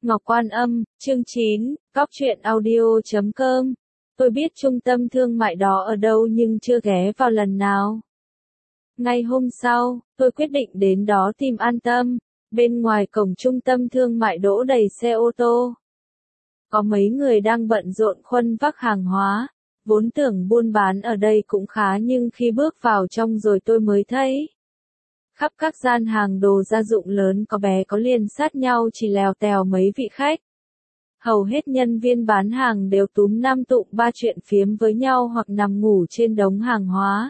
Ngọc Quan Âm, chương 9, Góc truyện audio.com. Tôi biết trung tâm thương mại đó ở đâu nhưng chưa ghé vào lần nào. Ngày hôm sau, tôi quyết định đến đó tìm An Tâm. Bên ngoài cổng trung tâm thương mại đỗ đầy xe ô tô. Có mấy người đang bận rộn khuân vác hàng hóa. Vốn tưởng buôn bán ở đây cũng khá nhưng khi bước vào trong rồi tôi mới thấy. Khắp các gian hàng đồ gia dụng lớn có bé có liền sát nhau chỉ lèo tèo mấy vị khách. Hầu hết nhân viên bán hàng đều túm năm tụm ba chuyện phiếm với nhau hoặc nằm ngủ trên đống hàng hóa.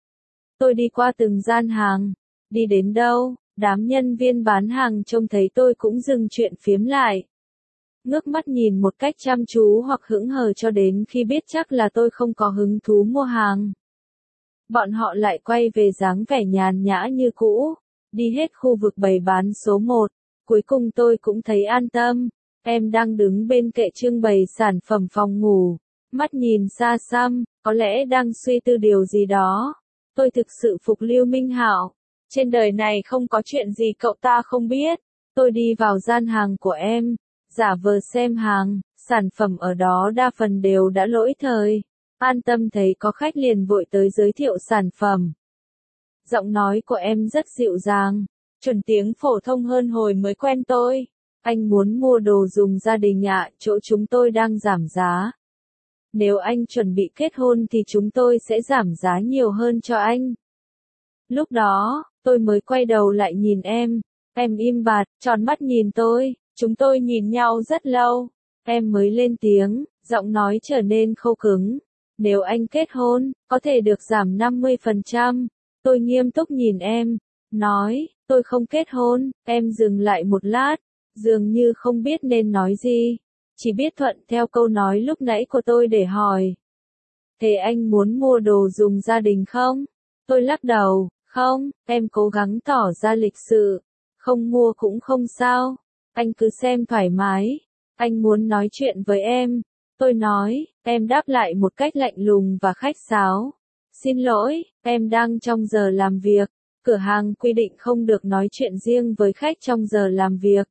Tôi đi qua từng gian hàng, đi đến đâu, đám nhân viên bán hàng trông thấy tôi cũng dừng chuyện phiếm lại. Ngước mắt nhìn một cách chăm chú hoặc hững hờ cho đến khi biết chắc là tôi không có hứng thú mua hàng. Bọn họ lại quay về dáng vẻ nhàn nhã như cũ, đi hết khu vực bày bán số 1. Cuối cùng tôi cũng thấy An Tâm. Em đang đứng bên kệ trưng bày sản phẩm phòng ngủ, mắt nhìn xa xăm, có lẽ đang suy tư điều gì đó. Tôi thực sự phục Lưu Minh Hạo. Trên đời này không có chuyện gì cậu ta không biết. Tôi đi vào gian hàng của em, giả vờ xem hàng, sản phẩm ở đó đa phần đều đã lỗi thời. An Tâm thấy có khách liền vội tới giới thiệu sản phẩm. Giọng nói của em rất dịu dàng, chuẩn tiếng phổ thông hơn hồi mới quen tôi. Anh muốn mua đồ dùng gia đình ạ, chỗ chúng tôi đang giảm giá. Nếu anh chuẩn bị kết hôn thì chúng tôi sẽ giảm giá nhiều hơn cho anh. Lúc đó, tôi mới quay đầu lại nhìn em im bặt, tròn mắt nhìn tôi, chúng tôi nhìn nhau rất lâu. Em mới lên tiếng, giọng nói trở nên khô cứng. Nếu anh kết hôn, có thể được giảm 50%. Tôi nghiêm túc nhìn em, nói, tôi không kết hôn. Em dừng lại một lát, dường như không biết nên nói gì, chỉ biết thuận theo câu nói lúc nãy của tôi để hỏi. Thế anh muốn mua đồ dùng gia đình không? Tôi lắc đầu, không, em cố gắng tỏ ra lịch sự, không mua cũng không sao, anh cứ xem thoải mái, anh muốn nói chuyện với em. Tôi nói, em đáp lại một cách lạnh lùng và khách sáo. Xin lỗi, em đang trong giờ làm việc, cửa hàng quy định không được nói chuyện riêng với khách trong giờ làm việc.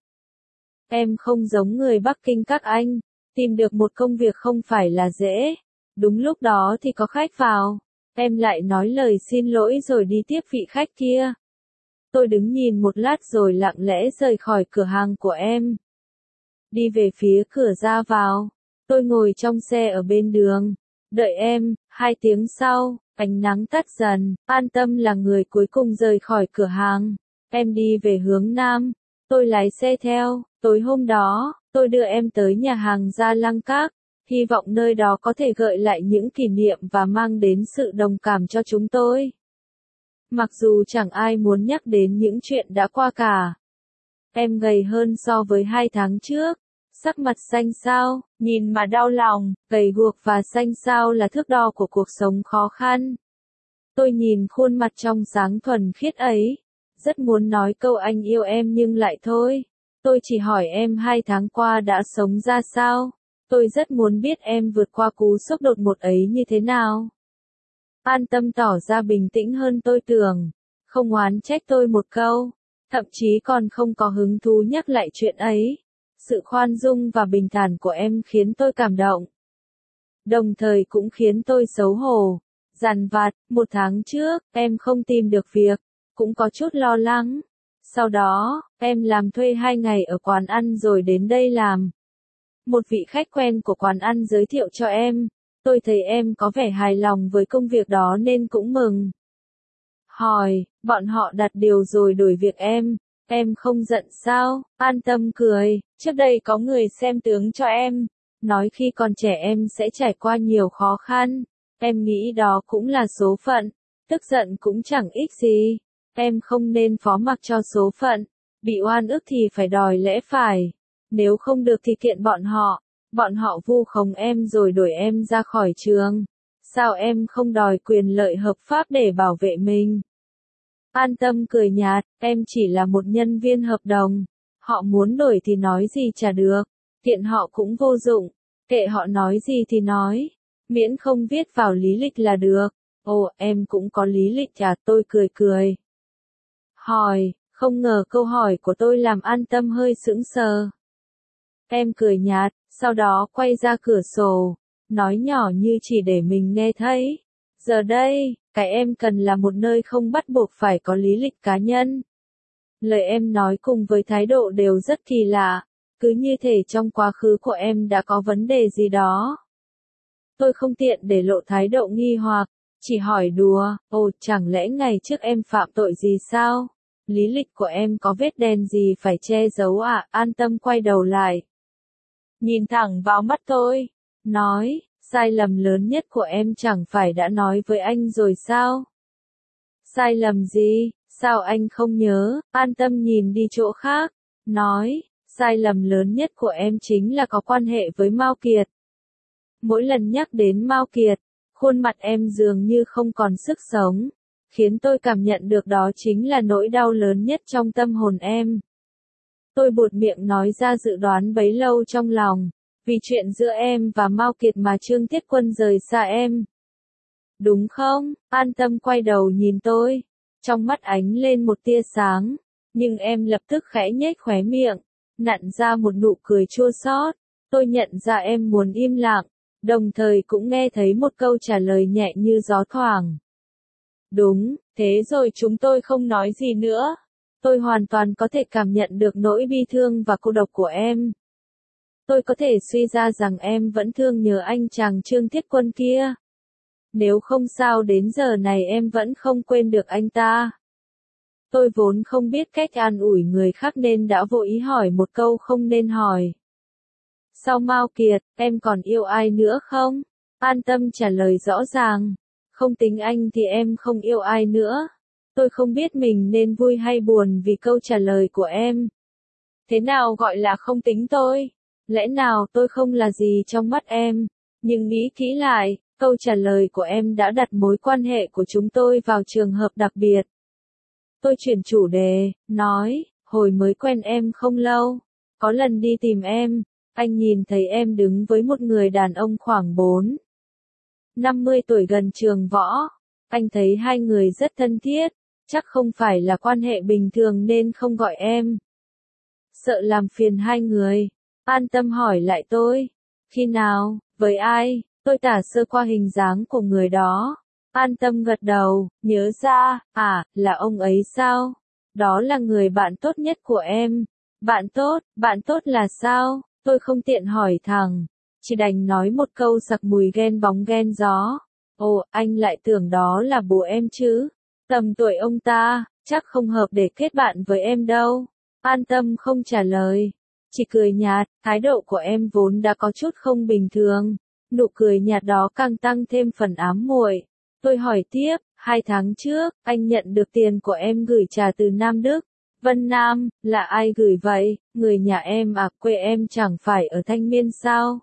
Em không giống người Bắc Kinh các anh, tìm được một công việc không phải là dễ. Đúng lúc đó thì có khách vào, em lại nói lời xin lỗi rồi đi tiếp vị khách kia. Tôi đứng nhìn một lát rồi lặng lẽ rời khỏi cửa hàng của em. Đi về phía cửa ra vào, tôi ngồi trong xe ở bên đường, đợi em. 2 tiếng sau, ánh nắng tắt dần, An Tâm là người cuối cùng rời khỏi cửa hàng. Em đi về hướng Nam, tôi lái xe theo. Tối hôm đó, tôi đưa em tới nhà hàng Gia Lăng Các, hy vọng nơi đó có thể gợi lại những kỷ niệm và mang đến sự đồng cảm cho chúng tôi. Mặc dù chẳng ai muốn nhắc đến những chuyện đã qua cả. Em gầy hơn so với 2 tháng trước, sắc mặt xanh xao, nhìn mà đau lòng, gầy guộc và xanh xao là thước đo của cuộc sống khó khăn. Tôi nhìn khuôn mặt trong sáng thuần khiết ấy, rất muốn nói câu anh yêu em nhưng lại thôi. Tôi chỉ hỏi em 2 tháng qua đã sống ra sao. Tôi rất muốn biết em vượt qua cú sốc đột ngột ấy như thế nào. An Tâm tỏ ra bình tĩnh hơn tôi tưởng, không oán trách tôi một câu, thậm chí còn không có hứng thú nhắc lại chuyện ấy. Sự khoan dung và bình thản của em khiến tôi cảm động. Đồng thời cũng khiến tôi xấu hổ, dằn vặt. 1 tháng trước, em không tìm được việc, cũng có chút lo lắng. Sau đó, em làm thuê 2 ngày ở quán ăn rồi đến đây làm. Một vị khách quen của quán ăn giới thiệu cho em. Tôi thấy em có vẻ hài lòng với công việc đó nên cũng mừng. Hỏi, bọn họ đặt điều rồi đổi việc em không giận sao? An Tâm cười, trước đây có người xem tướng cho em, nói khi còn trẻ em sẽ trải qua nhiều khó khăn. Em nghĩ đó cũng là số phận, tức giận cũng chẳng ích gì. Em không nên phó mặc cho số phận, bị oan ức thì phải đòi lẽ phải. Nếu không được thì kiện bọn họ vu khống em rồi đuổi em ra khỏi trường. Sao em không đòi quyền lợi hợp pháp để bảo vệ mình? An Tâm cười nhạt, em chỉ là một nhân viên hợp đồng. Họ muốn đổi thì nói gì chả được, kiện họ cũng vô dụng, kệ họ nói gì thì nói, miễn không viết vào lý lịch là được. Ồ, em cũng có lý lịch à? Tôi cười. Hỏi, không ngờ câu hỏi của tôi làm An Tâm hơi sững sờ. Em cười nhạt, sau đó quay ra cửa sổ, nói nhỏ như chỉ để mình nghe thấy. Giờ đây, cái em cần là một nơi không bắt buộc phải có lý lịch cá nhân. Lời em nói cùng với thái độ đều rất kỳ lạ, cứ như thể trong quá khứ của em đã có vấn đề gì đó. Tôi không tiện để lộ thái độ nghi hoặc, chỉ hỏi đùa, ồ chẳng lẽ ngày trước em phạm tội gì sao? Lý lịch của em có vết đen gì phải che giấu à? An Tâm quay đầu lại, nhìn thẳng vào mắt tôi, nói, sai lầm lớn nhất của em chẳng phải đã nói với anh rồi sao? Sai lầm gì? Sao anh không nhớ? An Tâm nhìn đi chỗ khác, nói, sai lầm lớn nhất của em chính là có quan hệ với Mao Kiệt. Mỗi lần nhắc đến Mao Kiệt, khuôn mặt em dường như không còn sức sống, khiến tôi cảm nhận được đó chính là nỗi đau lớn nhất trong tâm hồn em. Tôi buột miệng nói ra dự đoán bấy lâu trong lòng, vì chuyện giữa em và Mao Kiệt mà Trương Thiết Quân rời xa em. Đúng không? An Tâm quay đầu nhìn tôi, trong mắt ánh lên một tia sáng, nhưng em lập tức khẽ nhếch khóe miệng, nặn ra một nụ cười chua xót. Tôi nhận ra em muốn im lặng, đồng thời cũng nghe thấy một câu trả lời nhẹ như gió thoảng. Đúng, thế rồi chúng tôi không nói gì nữa. Tôi hoàn toàn có thể cảm nhận được nỗi bi thương và cô độc của em. Tôi có thể suy ra rằng em vẫn thương nhớ anh chàng Trương Thiết Quân kia. Nếu không sao đến giờ này em vẫn không quên được anh ta. Tôi vốn không biết cách an ủi người khác nên đã vô ý hỏi một câu không nên hỏi. Sau Mao Kiệt, em còn yêu ai nữa không? An Tâm trả lời rõ ràng. Không tính anh thì em không yêu ai nữa. Tôi không biết mình nên vui hay buồn vì câu trả lời của em. Thế nào gọi là không tính tôi? Lẽ nào tôi không là gì trong mắt em? Nhưng nghĩ kỹ lại, câu trả lời của em đã đặt mối quan hệ của chúng tôi vào trường hợp đặc biệt. Tôi chuyển chủ đề, nói, hồi mới quen em không lâu, có lần đi tìm em, anh nhìn thấy em đứng với một người đàn ông khoảng 50 tuổi gần trường võ. Anh thấy hai người rất thân thiết, chắc không phải là quan hệ bình thường nên không gọi em. Sợ làm phiền hai người, An Tâm hỏi lại tôi. Khi nào, với ai? Tôi tả sơ qua hình dáng của người đó. An Tâm gật đầu, nhớ ra, là ông ấy sao? Đó là người bạn tốt nhất của em. Bạn tốt là sao? Tôi không tiện hỏi thẳng, chỉ đành nói một câu sặc mùi ghen bóng ghen gió. Ồ, anh lại tưởng đó là bố em chứ? Tầm tuổi ông ta, chắc không hợp để kết bạn với em đâu. An Tâm không trả lời, chỉ cười nhạt, thái độ của em vốn đã có chút không bình thường. Nụ cười nhạt đó càng tăng thêm phần ám muội. Tôi hỏi tiếp, 2 tháng trước, anh nhận được tiền của em gửi trả từ Nam Đức. Vân Nam, là ai gửi vậy? Người nhà em à, quê em chẳng phải ở Thanh Miên sao?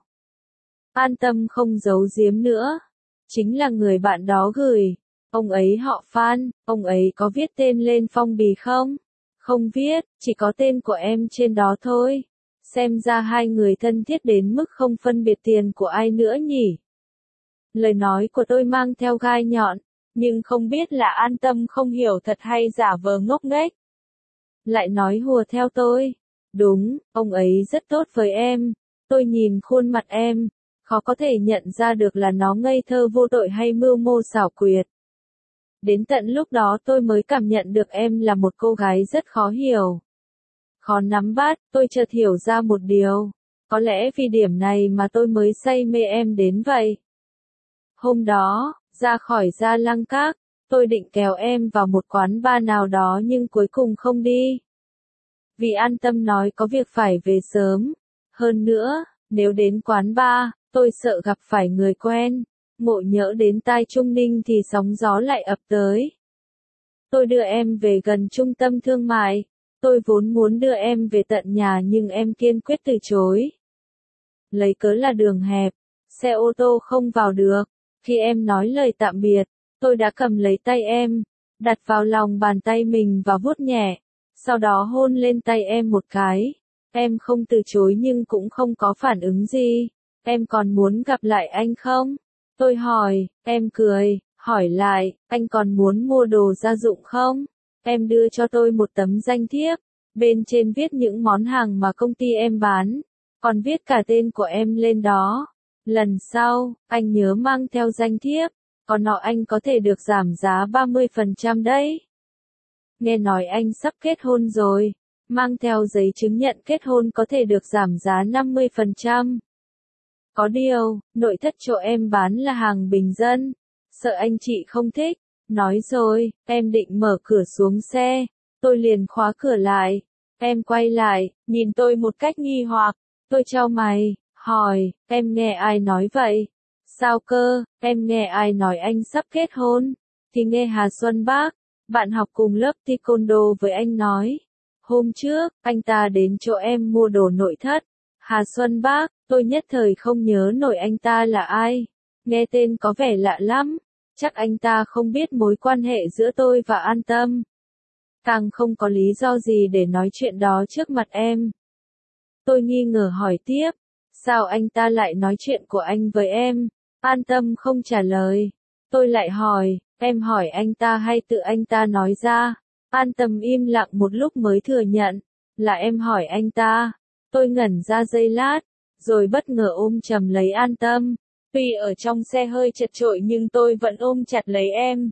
An Tâm không giấu giếm nữa. Chính là người bạn đó gửi. Ông ấy họ Phan, ông ấy có viết tên lên phong bì không? Không viết, chỉ có tên của em trên đó thôi. Xem ra hai người thân thiết đến mức không phân biệt tiền của ai nữa nhỉ? Lời nói của tôi mang theo gai nhọn, nhưng không biết là An Tâm không hiểu thật hay giả vờ ngốc nghếch. Lại nói hùa theo tôi. Đúng, ông ấy rất tốt với em. Tôi nhìn khuôn mặt em, khó có thể nhận ra được là nó ngây thơ vô tội hay mưu mô xảo quyệt. Đến tận lúc đó tôi mới cảm nhận được em là một cô gái rất khó hiểu. Khó nắm bắt, tôi chợt hiểu ra một điều. Có lẽ vì điểm này mà tôi mới say mê em đến vậy. Hôm đó, ra khỏi Gia Lăng Các, tôi định kéo em vào một quán bar nào đó nhưng cuối cùng không đi. Vì An Tâm nói có việc phải về sớm. Hơn nữa, nếu đến quán bar, tôi sợ gặp phải người quen. Ngộ nhỡ đến tai Trung Ninh thì sóng gió lại ập tới. Tôi đưa em về gần trung tâm thương mại. Tôi vốn muốn đưa em về tận nhà nhưng em kiên quyết từ chối. Lấy cớ là đường hẹp, xe ô tô không vào được. Khi em nói lời tạm biệt, tôi đã cầm lấy tay em, đặt vào lòng bàn tay mình và vuốt nhẹ. Sau đó hôn lên tay em một cái. Em không từ chối nhưng cũng không có phản ứng gì. Em còn muốn gặp lại anh không? Tôi hỏi, em cười, hỏi lại, anh còn muốn mua đồ gia dụng không? Em đưa cho tôi một tấm danh thiếp, bên trên viết những món hàng mà công ty em bán. Còn viết cả tên của em lên đó. Lần sau, anh nhớ mang theo danh thiếp, còn nọ anh có thể được giảm giá 30% đấy. Nghe nói anh sắp kết hôn rồi, mang theo giấy chứng nhận kết hôn có thể được giảm giá 50%. Có điều, nội thất chỗ em bán là hàng bình dân, sợ anh chị không thích. Nói rồi, em định mở cửa xuống xe, tôi liền khóa cửa lại. Em quay lại, nhìn tôi một cách nghi hoặc, tôi chau mày, hỏi, em nghe ai nói vậy? Sao cơ, em nghe ai nói anh sắp kết hôn? Thì nghe Hà Xuân Bác, bạn học cùng lớp taekwondo với anh nói. Hôm trước, anh ta đến chỗ em mua đồ nội thất. Hà Xuân Bác, tôi nhất thời không nhớ nổi anh ta là ai. Nghe tên có vẻ lạ lắm. Chắc anh ta không biết mối quan hệ giữa tôi và An Tâm. Càng không có lý do gì để nói chuyện đó trước mặt em. Tôi nghi ngờ hỏi tiếp. Sao anh ta lại nói chuyện của anh với em? An Tâm không trả lời. Tôi lại hỏi, em hỏi anh ta hay tự anh ta nói ra? An Tâm im lặng một lúc mới thừa nhận, là em hỏi anh ta. Tôi ngẩn ra giây lát, rồi bất ngờ ôm chầm lấy An Tâm. Tuy ở trong xe hơi chật chội nhưng tôi vẫn ôm chặt lấy em.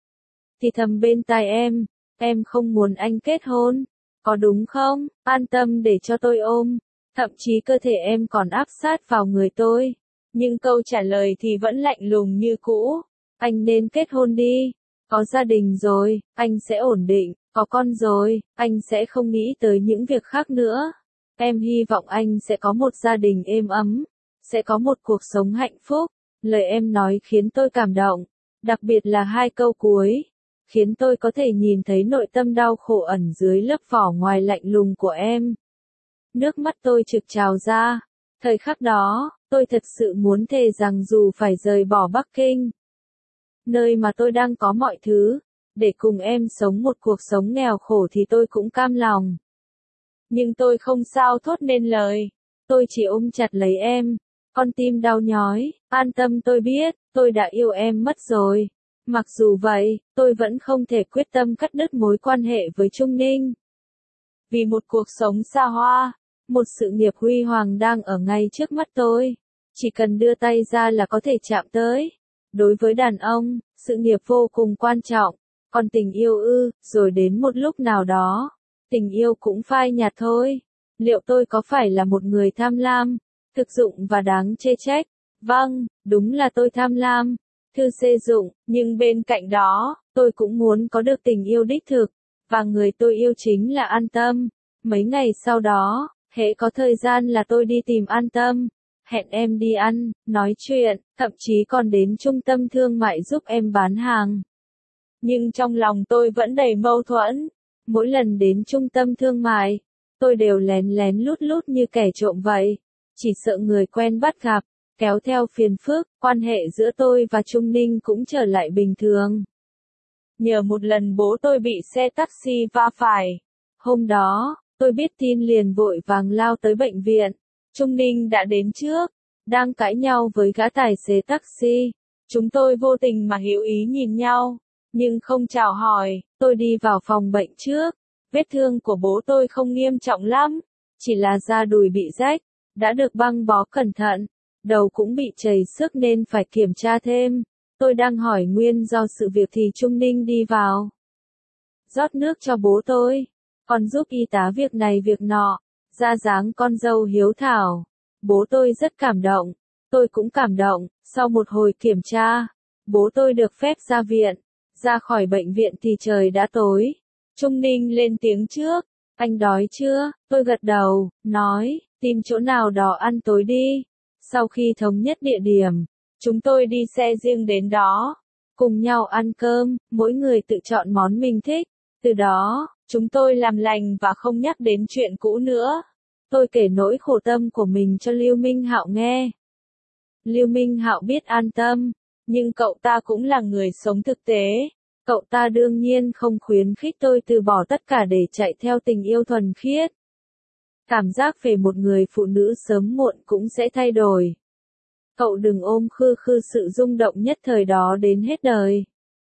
Thì thầm bên tai em không muốn anh kết hôn, có đúng không? An Tâm để cho tôi ôm, thậm chí cơ thể em còn áp sát vào người tôi. Nhưng câu trả lời thì vẫn lạnh lùng như cũ. Anh nên kết hôn đi, có gia đình rồi, anh sẽ ổn định, có con rồi, anh sẽ không nghĩ tới những việc khác nữa. Em hy vọng anh sẽ có một gia đình êm ấm, sẽ có một cuộc sống hạnh phúc. Lời em nói khiến tôi cảm động, đặc biệt là hai câu cuối, khiến tôi có thể nhìn thấy nội tâm đau khổ ẩn dưới lớp vỏ ngoài lạnh lùng của em. Nước mắt tôi trực trào ra. Thời khắc đó, tôi thật sự muốn thề rằng dù phải rời bỏ Bắc Kinh, nơi mà tôi đang có mọi thứ, để cùng em sống một cuộc sống nghèo khổ thì tôi cũng cam lòng. Nhưng tôi không sao thốt nên lời. Tôi chỉ ôm chặt lấy em. Con tim đau nhói. An Tâm, tôi biết, tôi đã yêu em mất rồi. Mặc dù vậy, tôi vẫn không thể quyết tâm cắt đứt mối quan hệ với Trung Ninh. Vì một cuộc sống xa hoa, một sự nghiệp huy hoàng đang ở ngay trước mắt tôi. Chỉ cần đưa tay ra là có thể chạm tới. Đối với đàn ông, sự nghiệp vô cùng quan trọng. Còn tình yêu rồi đến một lúc nào đó, tình yêu cũng phai nhạt thôi. Liệu tôi có phải là một người tham lam, thực dụng và đáng chê trách? Vâng, đúng là tôi tham lam, thư xê dụng, nhưng bên cạnh đó, tôi cũng muốn có được tình yêu đích thực, và người tôi yêu chính là An Tâm. Mấy ngày sau đó, hễ có thời gian là tôi đi tìm An Tâm, hẹn em đi ăn, nói chuyện, thậm chí còn đến trung tâm thương mại giúp em bán hàng. Nhưng trong lòng tôi vẫn đầy mâu thuẫn. Mỗi lần đến trung tâm thương mại, tôi đều lén lén lút lút như kẻ trộm vậy. Chỉ sợ người quen bắt gặp, kéo theo phiền phức, quan hệ giữa tôi và Trung Ninh cũng trở lại bình thường. Nhờ một lần bố tôi bị xe taxi va phải. Hôm đó, tôi biết tin liền vội vàng lao tới bệnh viện. Trung Ninh đã đến trước, đang cãi nhau với gã tài xế taxi. Chúng tôi vô tình mà hữu ý nhìn nhau, nhưng không chào hỏi. Tôi đi vào phòng bệnh trước. Vết thương của bố tôi không nghiêm trọng lắm, chỉ là da đùi bị rách, đã được băng bó cẩn thận, đầu cũng bị trầy xước nên phải kiểm tra thêm. Tôi đang hỏi nguyên do sự việc thì Trung Ninh đi vào, rót nước cho bố tôi, còn giúp y tá việc này việc nọ, ra dáng con dâu hiếu thảo. Bố tôi rất cảm động, tôi cũng cảm động. Sau một hồi kiểm tra, bố tôi được phép ra viện. Ra khỏi bệnh viện thì trời đã tối. Trung Ninh lên tiếng trước, anh đói chưa? Tôi gật đầu, nói, tìm chỗ nào đó ăn tối đi. Sau khi thống nhất địa điểm, chúng tôi đi xe riêng đến đó, cùng nhau ăn cơm, mỗi người tự chọn món mình thích. Từ đó, chúng tôi làm lành và không nhắc đến chuyện cũ nữa. Tôi kể nỗi khổ tâm của mình cho Lưu Minh Hạo nghe. Lưu Minh Hạo biết An Tâm, nhưng cậu ta cũng là người sống thực tế. Cậu ta đương nhiên không khuyến khích tôi từ bỏ tất cả để chạy theo tình yêu thuần khiết. Cảm giác về một người phụ nữ sớm muộn cũng sẽ thay đổi. Cậu đừng ôm khư khư sự rung động nhất thời đó đến hết đời.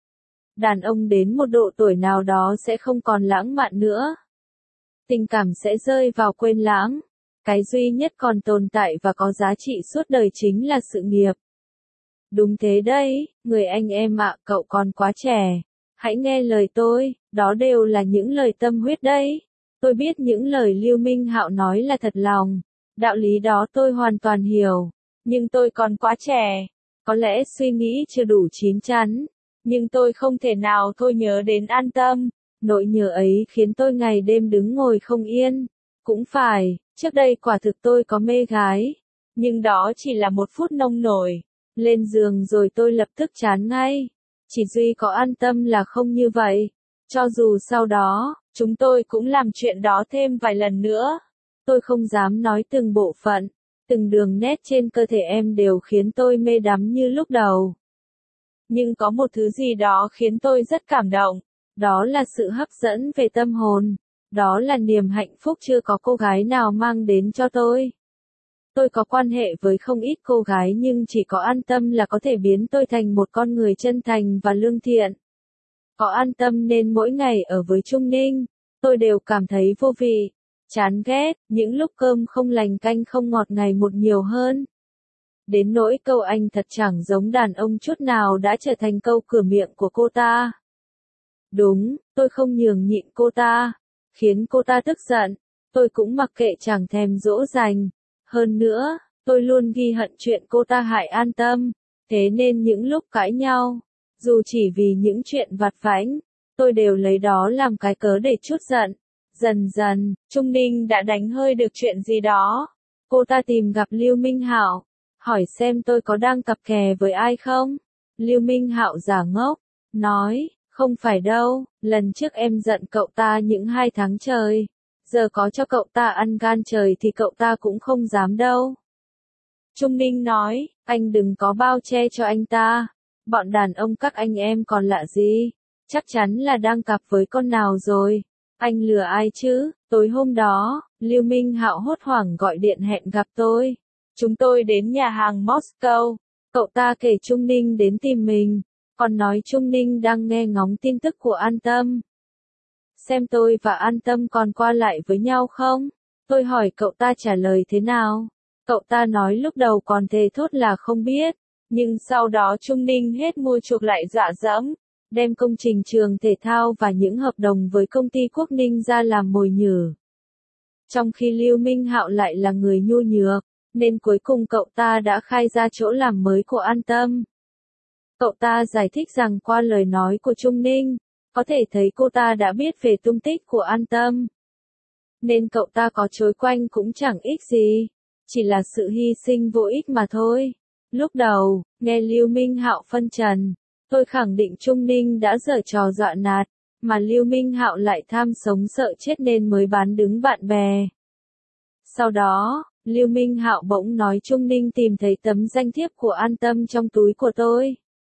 Đàn ông đến một độ tuổi nào đó sẽ không còn lãng mạn nữa. Tình cảm sẽ rơi vào quên lãng. Cái duy nhất còn tồn tại và có giá trị suốt đời chính là sự nghiệp. Đúng thế đấy, người anh em ạ, cậu còn quá trẻ. Hãy nghe lời tôi, đó đều là những lời tâm huyết đấy. Tôi biết những lời Lưu Minh Hạo nói là thật lòng. Đạo lý đó tôi hoàn toàn hiểu. Nhưng tôi còn quá trẻ. Có lẽ suy nghĩ chưa đủ chín chắn. Nhưng tôi không thể nào thôi nhớ đến An Tâm. Nỗi nhớ ấy khiến tôi ngày đêm đứng ngồi không yên. Cũng phải, trước đây quả thực tôi có mê gái. Nhưng đó chỉ là một phút nông nổi. Lên giường rồi tôi lập tức chán ngay. Chỉ duy có An Tâm là không như vậy. Cho dù sau đó, chúng tôi cũng làm chuyện đó thêm vài lần nữa. Tôi không dám nói từng bộ phận, từng đường nét trên cơ thể em đều khiến tôi mê đắm như lúc đầu. Nhưng có một thứ gì đó khiến tôi rất cảm động. Đó là sự hấp dẫn về tâm hồn. Đó là niềm hạnh phúc chưa có cô gái nào mang đến cho tôi. Tôi có quan hệ với không ít cô gái nhưng chỉ có An Tâm là có thể biến tôi thành một con người chân thành và lương thiện. Có An Tâm nên mỗi ngày ở với Trung Ninh, tôi đều cảm thấy vô vị, chán ghét, những lúc cơm không lành canh không ngọt ngày một nhiều hơn. Đến nỗi câu anh thật chẳng giống đàn ông chút nào đã trở thành câu cửa miệng của cô ta. Đúng, tôi không nhường nhịn cô ta, khiến cô ta tức giận, tôi cũng mặc kệ chẳng thèm dỗ dành. Hơn nữa, tôi luôn ghi hận chuyện cô ta hại An Tâm, thế nên những lúc cãi nhau, dù chỉ vì những chuyện vặt vãnh, tôi đều lấy đó làm cái cớ để trút giận. Dần dần, Trung Ninh đã đánh hơi được chuyện gì đó. Cô ta tìm gặp Lưu Minh Hạo, hỏi xem tôi có đang cặp kè với ai không. Lưu Minh Hạo giả ngốc, nói, không phải đâu, lần trước em giận cậu ta những 2 tháng trời. Giờ có cho cậu ta ăn gan trời thì cậu ta cũng không dám đâu. Trung Ninh nói, anh đừng có bao che cho anh ta. Bọn đàn ông các anh em còn lạ gì? Chắc chắn là đang cặp với con nào rồi. Anh lừa ai chứ? Tối hôm đó, Lưu Minh Hạo hốt hoảng gọi điện hẹn gặp tôi. Chúng tôi đến nhà hàng Moscow. Cậu ta kể Trung Ninh đến tìm mình. Còn nói Trung Ninh đang nghe ngóng tin tức của An Tâm. Xem tôi và An Tâm còn qua lại với nhau không? Tôi hỏi cậu ta trả lời thế nào? Cậu ta nói lúc đầu còn thề thốt là không biết. Nhưng sau đó Trung Ninh hết mua chuộc lại dọa dẫm. Đem công trình trường thể thao và những hợp đồng với công ty Quốc Ninh ra làm mồi nhử. Trong khi Lưu Minh Hạo lại là người nhu nhược, nên cuối cùng cậu ta đã khai ra chỗ làm mới của An Tâm. Cậu ta giải thích rằng qua lời nói của Trung Ninh, có thể thấy cô ta đã biết về tung tích của An Tâm. Nên cậu ta có chối quanh cũng chẳng ích gì, chỉ là sự hy sinh vô ích mà thôi. Lúc đầu, nghe Lưu Minh Hạo phân trần, tôi khẳng định Trung Ninh đã giở trò dọa nạt, mà Lưu Minh Hạo lại tham sống sợ chết nên mới bán đứng bạn bè. Sau đó, Lưu Minh Hạo bỗng nói Trung Ninh tìm thấy tấm danh thiếp của An Tâm trong túi của tôi.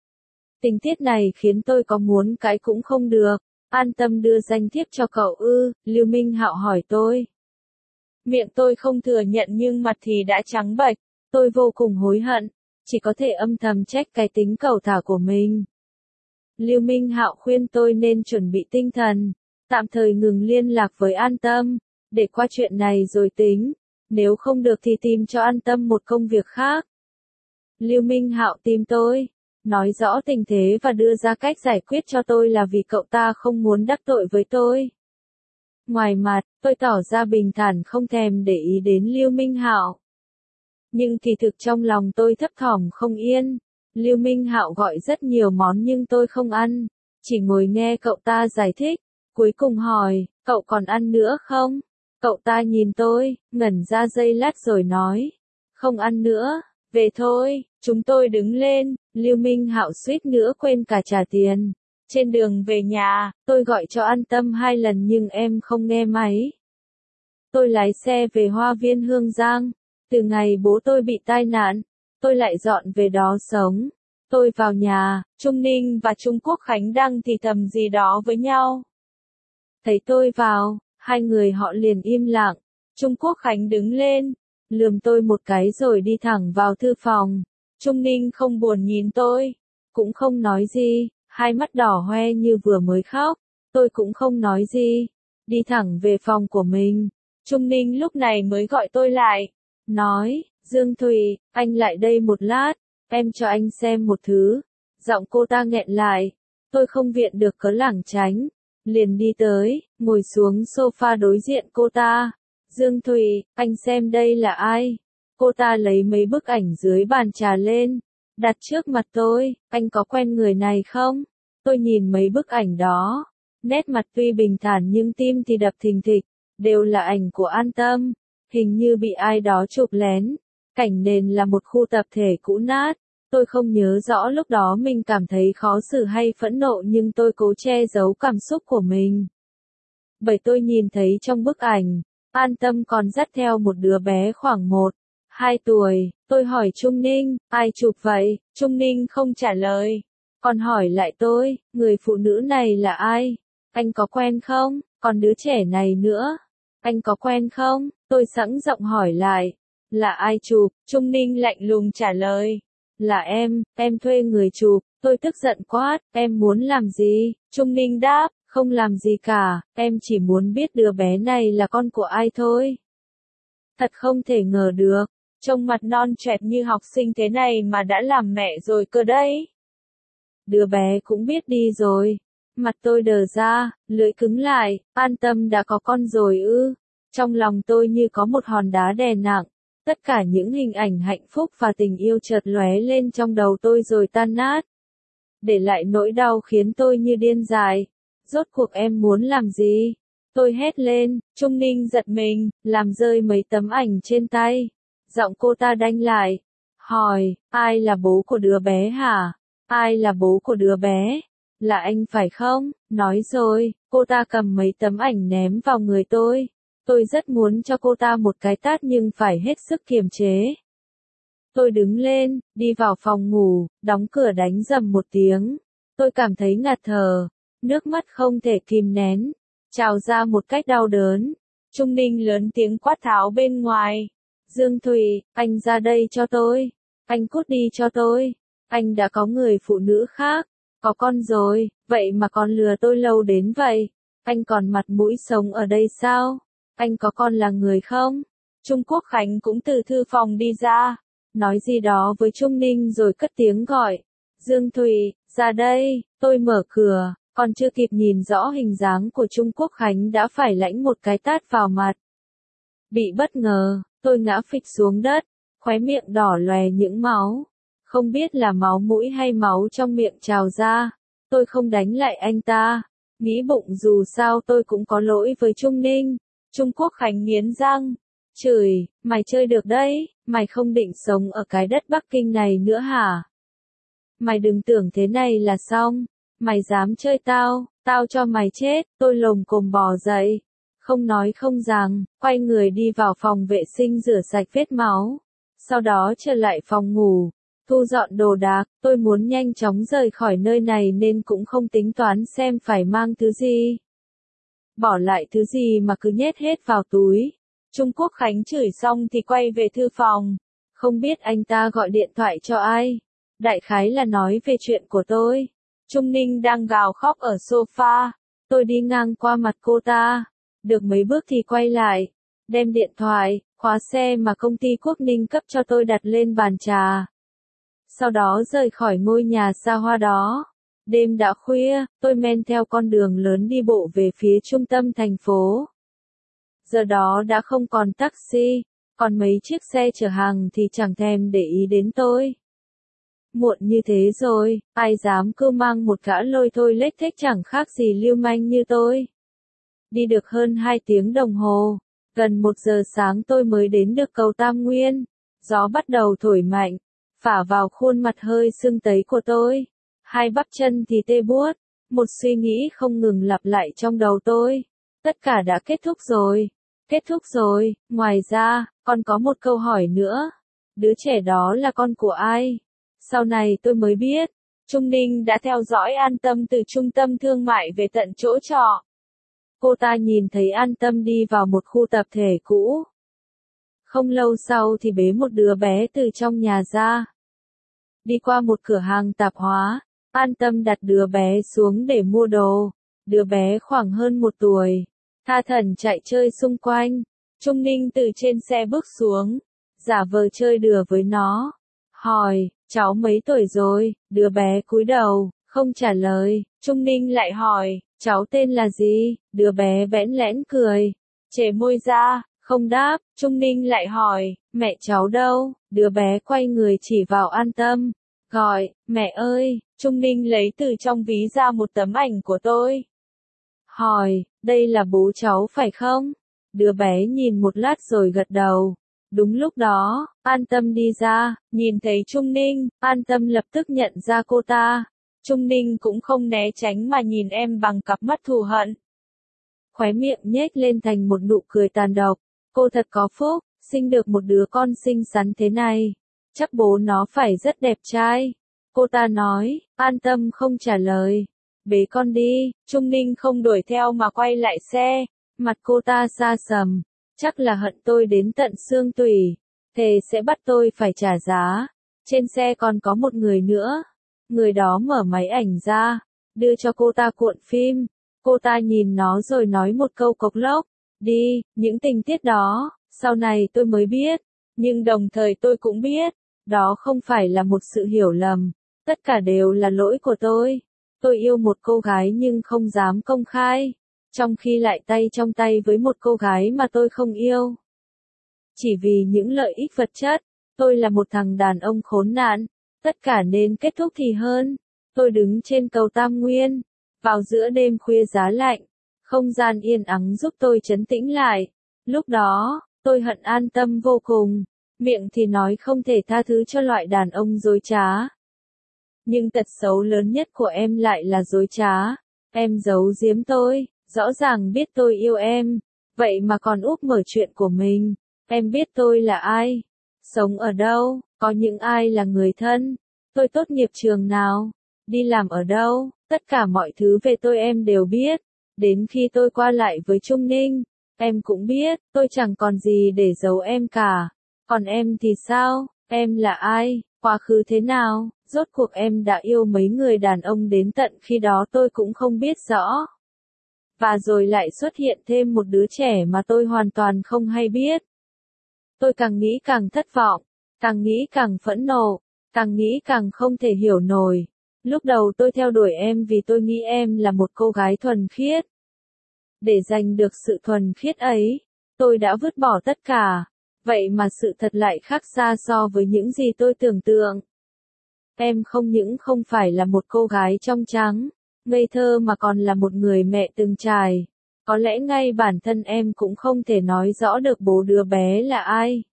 Tình tiết này khiến tôi có muốn cãi cũng không được. An Tâm đưa danh thiếp cho cậu ư? Lưu Minh Hạo hỏi tôi. Miệng tôi không thừa nhận nhưng mặt thì đã trắng bệch. Tôi vô cùng hối hận, chỉ có thể âm thầm trách cái tính cẩu thả của mình. Lưu Minh Hạo khuyên tôi nên chuẩn bị tinh thần, tạm thời ngừng liên lạc với An Tâm, để qua chuyện này rồi tính. Nếu không được thì tìm cho An Tâm một công việc khác. Lưu Minh Hạo tìm tôi, nói rõ tình thế và đưa ra cách giải quyết cho tôi là vì cậu ta không muốn đắc tội với tôi. Ngoài mặt, tôi tỏ ra bình thản không thèm để ý đến Lưu Minh Hạo. Nhưng kỳ thực trong lòng tôi thấp thỏm không yên. Lưu Minh Hạo gọi rất nhiều món nhưng tôi không ăn, chỉ ngồi nghe cậu ta giải thích, cuối cùng hỏi, cậu còn ăn nữa không? Cậu ta nhìn tôi, ngẩn ra giây lát rồi nói, không ăn nữa, về thôi. Chúng tôi đứng lên, Lưu Minh Hạo suýt nữa quên cả trả tiền. Trên đường về nhà, tôi gọi cho An Tâm 2 lần nhưng em không nghe máy. Tôi lái xe về Hoa Viên Hương Giang. Từ ngày bố tôi bị tai nạn, tôi lại dọn về đó sống. Tôi vào nhà, Trung Ninh và Trung Quốc Khánh đang thì thầm gì đó với nhau. Thấy tôi vào, hai người họ liền im lặng. Trung Quốc Khánh đứng lên, lườm tôi một cái rồi đi thẳng vào thư phòng. Trung Ninh không buồn nhìn tôi, cũng không nói gì, hai mắt đỏ hoe như vừa mới khóc. Tôi cũng không nói gì, đi thẳng về phòng của mình. Trung Ninh lúc này mới gọi tôi lại, nói, Dương Thùy, anh lại đây một lát, em cho anh xem một thứ. Giọng cô ta nghẹn lại, tôi không viện được cớ lảng tránh, liền đi tới, ngồi xuống sofa đối diện cô ta. Dương Thùy, anh xem đây là ai? Cô ta lấy mấy bức ảnh dưới bàn trà lên, đặt trước mặt tôi, anh có quen người này không? Tôi nhìn mấy bức ảnh đó, nét mặt tuy bình thản nhưng tim thì đập thình thịch, đều là ảnh của An Tâm, hình như bị ai đó chụp lén. Cảnh nền là một khu tập thể cũ nát. Tôi không nhớ rõ lúc đó mình cảm thấy khó xử hay phẫn nộ nhưng tôi cố che giấu cảm xúc của mình. Bởi tôi nhìn thấy trong bức ảnh, An Tâm còn dắt theo một đứa bé khoảng 1-2 tuổi. Tôi hỏi Trung Ninh, ai chụp vậy? Trung Ninh không trả lời. Còn hỏi lại tôi, người phụ nữ này là ai? Anh có quen không? Còn đứa trẻ này nữa, anh có quen không? Tôi sẵn giọng hỏi lại, là ai chụp? Trung Ninh lạnh lùng trả lời, là em thuê người chụp. Tôi tức giận quát, em muốn làm gì? Trung Ninh đáp, không làm gì cả, em chỉ muốn biết đứa bé này là con của ai thôi. Thật không thể ngờ được, trông mặt non trẻ như học sinh thế này mà đã làm mẹ rồi cơ đấy. Đứa bé cũng biết đi rồi. Mặt tôi đờ ra, lưỡi cứng lại, An Tâm đã có con rồi ư. Trong lòng tôi như có một hòn đá đè nặng. Tất cả những hình ảnh hạnh phúc và tình yêu chợt lóe lên trong đầu tôi rồi tan nát. Để lại nỗi đau khiến tôi như điên dại. Rốt cuộc em muốn làm gì? Tôi hét lên, Trung Ninh giật mình, làm rơi mấy tấm ảnh trên tay. Giọng cô ta đanh lại. Hỏi, ai là bố của đứa bé hả? Ai là bố của đứa bé? Là anh phải không? Nói rồi, cô ta cầm mấy tấm ảnh ném vào người tôi. Tôi rất muốn cho cô ta một cái tát nhưng phải hết sức kiềm chế. Tôi đứng lên, đi vào phòng ngủ, đóng cửa đánh rầm một tiếng. Tôi cảm thấy ngạt thở, nước mắt không thể kìm nén, trào ra một cách đau đớn. Trung Ninh lớn tiếng quát tháo bên ngoài. Dương Thùy, anh ra đây cho tôi. Anh cút đi cho tôi. Anh đã có người phụ nữ khác. Có con rồi, vậy mà còn lừa tôi lâu đến vậy. Anh còn mặt mũi sống ở đây sao? Anh có con là người không? Trung Quốc Khánh cũng từ thư phòng đi ra, nói gì đó với Trung Ninh rồi cất tiếng gọi. Dương Thùy, ra đây, tôi mở cửa, còn chưa kịp nhìn rõ hình dáng của Trung Quốc Khánh đã phải lãnh một cái tát vào mặt. Bị bất ngờ, tôi ngã phịch xuống đất, khóe miệng đỏ lòe những máu. Không biết là máu mũi hay máu trong miệng trào ra. Tôi không đánh lại anh ta. Nghĩ bụng dù sao tôi cũng có lỗi với Trung Ninh. Trung Quốc Khánh nghiến răng. Chửi, mày chơi được đấy, mày không định sống ở cái đất Bắc Kinh này nữa hả? Mày đừng tưởng thế này là xong. Mày dám chơi tao, tao cho mày chết. Tôi lồm cồm bò dậy. Không nói không rằng, quay người đi vào phòng vệ sinh rửa sạch vết máu. Sau đó trở lại phòng ngủ. Thu dọn đồ đạc, tôi muốn nhanh chóng rời khỏi nơi này nên cũng không tính toán xem phải mang thứ gì. Bỏ lại thứ gì mà cứ nhét hết vào túi. Trung Quốc Khánh chửi xong thì quay về thư phòng. Không biết anh ta gọi điện thoại cho ai. Đại khái là nói về chuyện của tôi. Trung Ninh đang gào khóc ở sofa. Tôi đi ngang qua mặt cô ta. Được mấy bước thì quay lại. Đem điện thoại, khóa xe mà công ty Quốc Ninh cấp cho tôi đặt lên bàn trà. Sau đó rời khỏi ngôi nhà xa hoa đó. Đêm đã khuya, tôi men theo con đường lớn đi bộ về phía trung tâm thành phố. Giờ đó đã không còn taxi, còn mấy chiếc xe chở hàng thì chẳng thèm để ý đến tôi. Muộn như thế rồi, ai dám cứ mang một gã lôi thôi lếch thếch chẳng khác gì lưu manh như tôi. Đi được hơn 2 tiếng đồng hồ, gần 1 giờ sáng tôi mới đến được cầu Tam Nguyên. Gió bắt đầu thổi mạnh, phả vào khuôn mặt hơi sưng tấy của tôi. Hai bắp chân thì tê buốt, một suy nghĩ không ngừng lặp lại trong đầu tôi. Tất cả đã kết thúc rồi. Kết thúc rồi, ngoài ra, còn có một câu hỏi nữa. Đứa trẻ đó là con của ai? Sau này tôi mới biết, Trung Ninh đã theo dõi An Tâm từ trung tâm thương mại về tận chỗ trọ. Cô ta nhìn thấy An Tâm đi vào một khu tập thể cũ. Không lâu sau thì bế một đứa bé từ trong nhà ra. Đi qua một cửa hàng tạp hóa, An Tâm đặt đứa bé xuống để mua đồ. Đứa bé khoảng hơn 1 tuổi. Tha thẩn chạy chơi xung quanh. Trung Ninh từ trên xe bước xuống, giả vờ chơi đùa với nó. Hỏi, cháu mấy tuổi rồi? Đứa bé cúi đầu, không trả lời. Trung Ninh lại hỏi, cháu tên là gì? Đứa bé bẽn lẽn cười, chề môi ra, không đáp. Trung Ninh lại hỏi, mẹ cháu đâu? Đứa bé quay người chỉ vào An Tâm, gọi, mẹ ơi. Trung Ninh lấy từ trong ví ra một tấm ảnh của tôi. Hỏi, đây là bố cháu phải không? Đứa bé nhìn một lát rồi gật đầu. Đúng lúc đó, An Tâm đi ra, nhìn thấy Trung Ninh, An Tâm lập tức nhận ra cô ta. Trung Ninh cũng không né tránh mà nhìn em bằng cặp mắt thù hận. Khóe miệng nhếch lên thành một nụ cười tàn độc. Cô thật có phúc, sinh được một đứa con xinh xắn thế này. Chắc bố nó phải rất đẹp trai. Cô ta nói. An Tâm không trả lời. Bế con đi. Trung Ninh không đuổi theo mà quay lại xe. Mặt cô ta xa sầm. Chắc là hận tôi đến tận xương tủy. Thề sẽ bắt tôi phải trả giá. Trên xe còn có một người nữa. Người đó mở máy ảnh ra, đưa cho cô ta cuộn phim. Cô ta nhìn nó rồi nói một câu cộc lốc. Đi, những tình tiết đó, sau này tôi mới biết. Nhưng đồng thời tôi cũng biết, đó không phải là một sự hiểu lầm. Tất cả đều là lỗi của tôi. Tôi yêu một cô gái nhưng không dám công khai. Trong khi lại tay trong tay với một cô gái mà tôi không yêu. Chỉ vì những lợi ích vật chất, tôi là một thằng đàn ông khốn nạn. Tất cả nên kết thúc thì hơn. Tôi đứng trên cầu Tam Nguyên, vào giữa đêm khuya giá lạnh. Không gian yên ắng giúp tôi trấn tĩnh lại. Lúc đó, tôi hận An Tâm vô cùng. Miệng thì nói không thể tha thứ cho loại đàn ông dối trá. Nhưng tật xấu lớn nhất của em lại là dối trá. Em giấu giếm tôi, rõ ràng biết tôi yêu em. Vậy mà còn úp mở chuyện của mình. Em biết tôi là ai? Sống ở đâu? Có những ai là người thân? Tôi tốt nghiệp trường nào? Đi làm ở đâu? Tất cả mọi thứ về tôi em đều biết. Đến khi tôi qua lại với Trung Ninh, em cũng biết, tôi chẳng còn gì để giấu em cả. Còn em thì sao? Em là ai? Quá khứ thế nào? Rốt cuộc em đã yêu mấy người đàn ông đến tận khi đó tôi cũng không biết rõ. Và rồi lại xuất hiện thêm một đứa trẻ mà tôi hoàn toàn không hay biết. Tôi càng nghĩ càng thất vọng, càng nghĩ càng phẫn nộ, càng nghĩ càng không thể hiểu nổi. Lúc đầu tôi theo đuổi em vì tôi nghĩ em là một cô gái thuần khiết. Để giành được sự thuần khiết ấy, tôi đã vứt bỏ tất cả. Vậy mà sự thật lại khác xa so với những gì tôi tưởng tượng. Em không những không phải là một cô gái trong trắng, ngây thơ mà còn là một người mẹ từng trải. Có lẽ ngay bản thân em cũng không thể nói rõ được bố đứa bé là ai.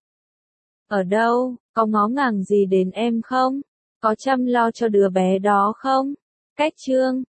Ở đâu, có ngó ngàng gì đến em không? Có chăm lo cho đứa bé đó không? Cách chương